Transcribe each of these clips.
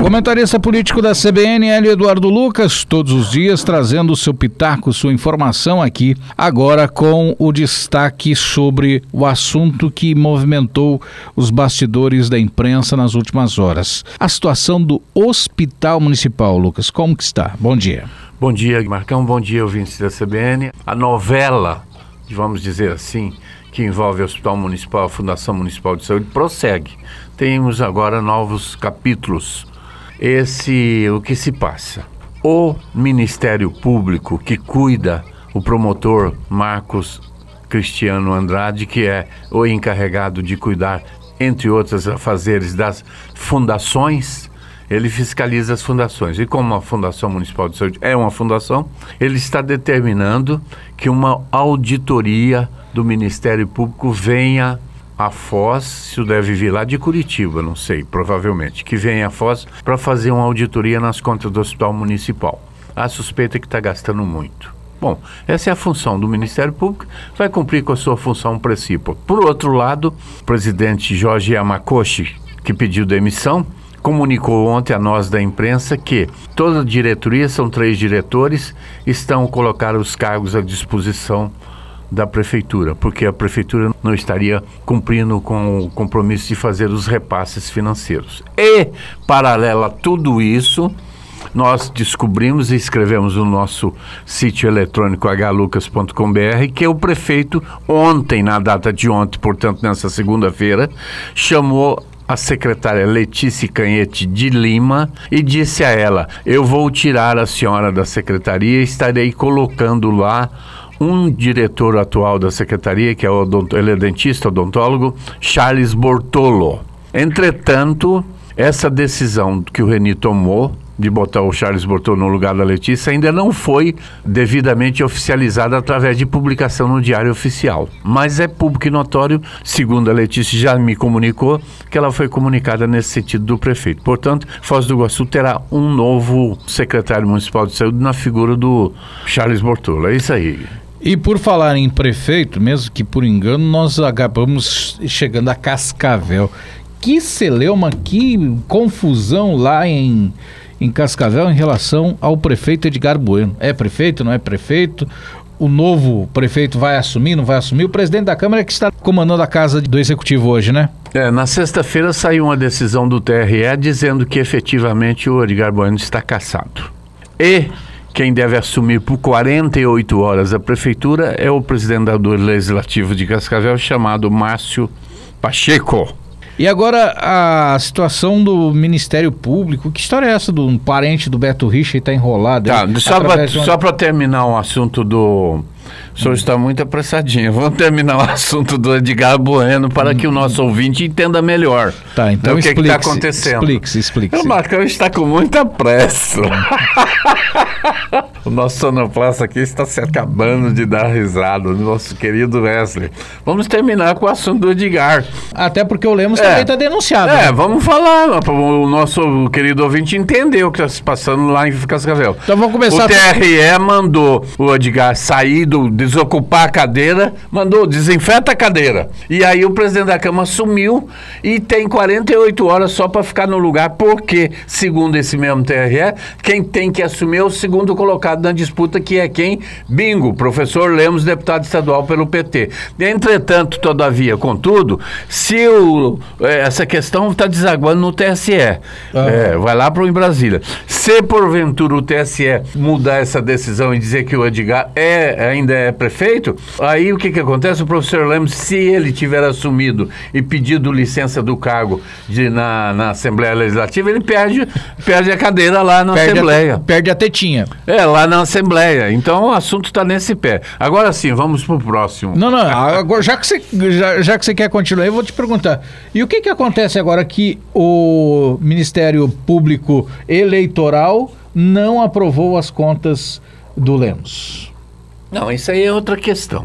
Comentarista político da CBN, Hélio Eduardo Lucas, todos os dias trazendo o seu pitaco, sua informação aqui, agora com o destaque sobre o assunto que movimentou os bastidores da imprensa nas últimas horas. A situação do Hospital Municipal, Lucas, como que está? Bom dia. Bom dia, Marcão, bom dia, ouvintes da CBN. A novela, vamos dizer assim, que envolve o Hospital Municipal, a Fundação Municipal de Saúde, prossegue. Temos agora novos capítulos. O que se passa? O Ministério Público que cuida, o promotor Marcos Cristiano Andrade, que é o encarregado de cuidar, entre outros afazeres, das fundações, ele fiscaliza as fundações. E como a Fundação Municipal de Saúde é uma fundação, ele está determinando que uma auditoria do Ministério Público venha a Foz, isso deve vir lá de Curitiba, não sei, provavelmente, que venha a Foz para fazer uma auditoria nas contas do Hospital Municipal. A suspeita é que está gastando muito. Bom, essa é a função do Ministério Público, vai cumprir com a sua função principal. Por outro lado, o presidente Jorge Yamakoshi, que pediu demissão, comunicou ontem a nós da imprensa que toda a diretoria, são 3 diretores, estão colocando os cargos à disposição da prefeitura, porque a prefeitura não estaria cumprindo com o compromisso de fazer os repasses financeiros. E, paralelo a tudo isso, nós descobrimos e escrevemos no nosso sítio eletrônico hlucas.com.br que o prefeito ontem, na data de ontem, portanto nessa segunda-feira, chamou a secretária Letícia Canhete de Lima e disse a ela: eu vou tirar a senhora da secretaria e estarei colocando lá um diretor atual da secretaria, que é ele é dentista, odontólogo, Charles Bortolo. Entretanto, essa decisão que o Reni tomou de botar o Charles Bortolo no lugar da Letícia ainda não foi devidamente oficializada através de publicação no Diário Oficial. Mas é público e notório, segundo a Letícia já me comunicou, que ela foi comunicada nesse sentido do prefeito. Portanto, Foz do Iguaçu terá um novo secretário municipal de saúde na figura do Charles Bortolo. É isso aí. E por falar em prefeito, mesmo que por engano, nós acabamos chegando a Cascavel. Que celeuma, que confusão lá em Cascavel em relação ao prefeito Edgar Bueno. É prefeito, não é prefeito? O novo prefeito vai assumir, não vai assumir? O presidente da Câmara é que está comandando a casa do Executivo hoje, né? Na sexta-feira saiu uma decisão do TRE dizendo que efetivamente o Edgar Bueno está cassado. E quem deve assumir por 48 horas a prefeitura é o presidente do Legislativo de Cascavel, chamado Márcio Pacheco. E agora a situação do Ministério Público, que história é essa de um parente do Beto Richa e está enrolado? Tá, só para terminar o assunto do... O senhor está muito apressadinho. Vamos terminar o assunto do Edgar Bueno para que o nosso ouvinte entenda melhor. Tá, então o que está acontecendo. Explique-se. O Marcão está com muita pressa. O nosso sonoplasta aqui está se acabando de dar risada, o nosso querido Wesley. Vamos terminar com o assunto do Edgar. Até porque o Lemos também está denunciado. Né? Vamos falar. O nosso querido ouvinte entendeu o que está se passando lá em Cascavel. Então vamos começar. O TRE mandou o Edgar sair desocupar a cadeira, mandou desinfeta a cadeira. E aí o presidente da Câmara sumiu e tem 48 horas só para ficar no lugar, porque, segundo esse mesmo TRE, quem tem que assumir é o segundo colocado na disputa, que é quem? Bingo, professor Lemos, deputado estadual pelo PT. Entretanto, todavia, contudo, se essa questão está desaguando no TSE, vai lá para o em Brasília. Se porventura o TSE mudar essa decisão e dizer que o Edgar ainda é prefeito, aí o que acontece? O professor Lemos, se ele tiver assumido e pedido licença do cargo na Assembleia Legislativa, ele perde a cadeira lá na Assembleia. Perde a tetinha. Lá na Assembleia. Então o assunto está nesse pé. Agora sim, vamos pro próximo. Não, agora, já que você quer continuar, eu vou te perguntar. E o que acontece agora que o Ministério Público Eleitoral não aprovou as contas do Lemos? Não, isso aí é outra questão.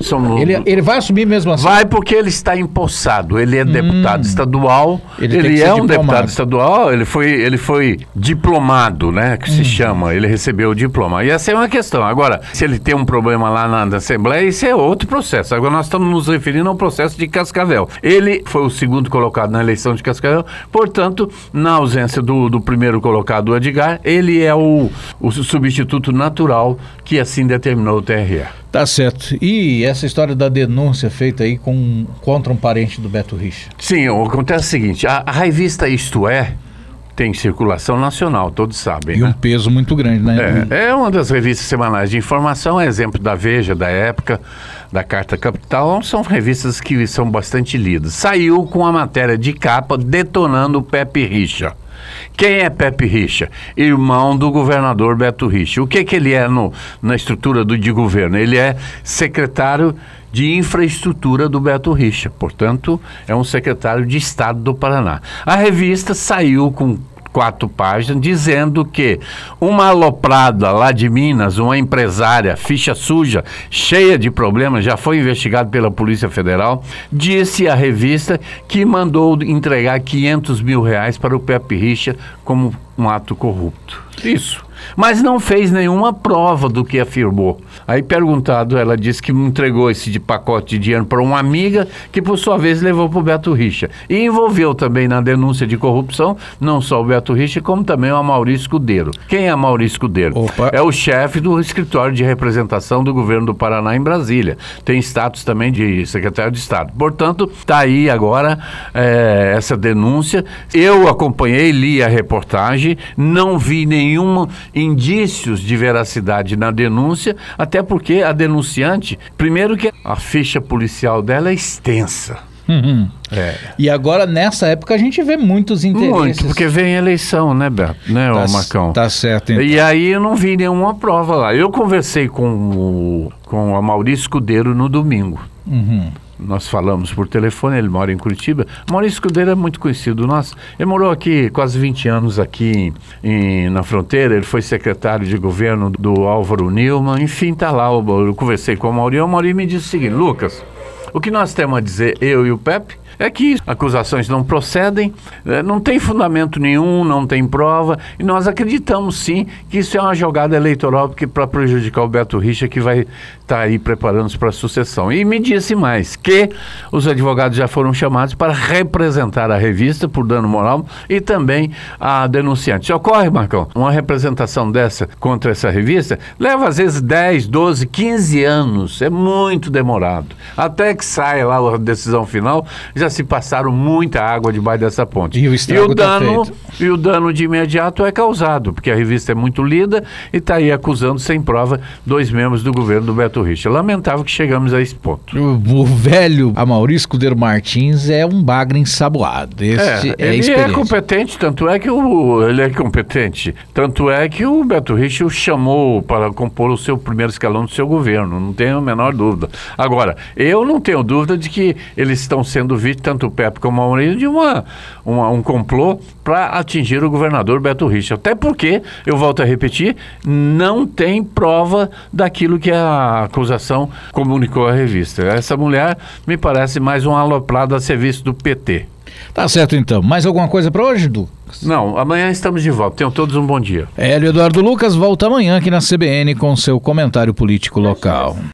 Ele vai assumir mesmo assim? Vai, porque ele está empossado. Ele é deputado estadual. Ele é um deputado estadual. Ele foi diplomado, né? Que se chama. Ele recebeu o diploma. E essa é uma questão. Agora, se ele tem um problema lá na Assembleia, isso é outro processo. Agora nós estamos nos referindo ao processo de Cascavel. Ele foi o segundo colocado na eleição de Cascavel. Portanto, na ausência do primeiro colocado, o Edgar, ele é o substituto natural que assim determinou o TRE. Tá certo. E essa história da denúncia feita aí contra um parente do Beto Richa? Sim, acontece o seguinte, a revista Isto É tem circulação nacional, todos sabem. E um peso muito grande, né? É uma das revistas semanais de informação, exemplo da Veja, da Época, da Carta Capital, são revistas que são bastante lidas. Saiu com a matéria de capa detonando o Pepe Richa. Quem é Pepe Richa? Irmão do governador Beto Richa. O que ele é na estrutura de governo? Ele é secretário de infraestrutura do Beto Richa. Portanto, é um secretário de Estado do Paraná. A revista saiu com 4 páginas, dizendo que uma aloprada lá de Minas, uma empresária, ficha suja, cheia de problemas, já foi investigado pela Polícia Federal, disse à revista que mandou entregar R$500 mil para o Pepe Richa como um ato corrupto. Isso. Mas não fez nenhuma prova do que afirmou. Aí perguntado, ela disse que entregou esse pacote de dinheiro para uma amiga, que por sua vez levou para o Beto Richa. E envolveu também na denúncia de corrupção, não só o Beto Richa, como também o Maurício Scudeiro. Quem é Maurício Scudeiro? Opa. É o chefe do escritório de representação do governo do Paraná em Brasília. Tem status também de secretário de Estado. Portanto, está aí agora essa denúncia. Eu acompanhei, li a reportagem, não vi nenhum indícios de veracidade na denúncia, até porque a denunciante, primeiro que a ficha policial dela é extensa. E agora, nessa época, a gente vê muitos interesses. Muito, porque vem eleição, né, Beto? Né, Marcão? Tá certo, então. E aí eu não vi nenhuma prova lá. Eu conversei com a Maurício Scudeiro no domingo. Nós falamos por telefone, ele mora em Curitiba. Maurício Scudeiro é muito conhecido nosso. Ele morou aqui quase 20 anos aqui na fronteira. Ele foi secretário de governo do Álvaro Nilman. Enfim, tá lá. Eu conversei com o Mauri me disse o seguinte: Lucas, o que nós temos a dizer, eu e o Pepe, é que acusações não procedem, não tem fundamento nenhum, não tem prova, e nós acreditamos sim que isso é uma jogada eleitoral para prejudicar o Beto Richa, que vai estar aí preparando-se para a sucessão. E me disse mais que os advogados já foram chamados para representar a revista por dano moral e também a denunciante. Ocorre, Marcão, uma representação dessa contra essa revista leva às vezes 10, 12, 15 anos, é muito demorado. Até que saia lá a decisão final, já se passaram muita água debaixo dessa ponte. E o dano de imediato é causado, porque a revista é muito lida e está aí acusando sem prova 2 membros do governo do Beto Richa. Lamentável que chegamos a esse ponto. O velho Maurício Scudeiro Martins é um bagre ensaboado. Ele é competente, tanto é que o Beto Richa o chamou para compor o seu primeiro escalão do seu governo, não tenho a menor dúvida. Agora, eu não tenho dúvida de que eles estão sendo vítimas, tanto o Pepe como o Maurício, de um complô para atingir o governador Beto Richa. Até porque, eu volto a repetir, não tem prova daquilo que a acusação comunicou à revista. Essa mulher me parece mais um aloprado a serviço do PT. Tá certo, então. Mais alguma coisa para hoje, Du? Não, amanhã estamos de volta. Tenham todos um bom dia. Hélio Eduardo Lucas volta amanhã aqui na CBN com seu comentário político local.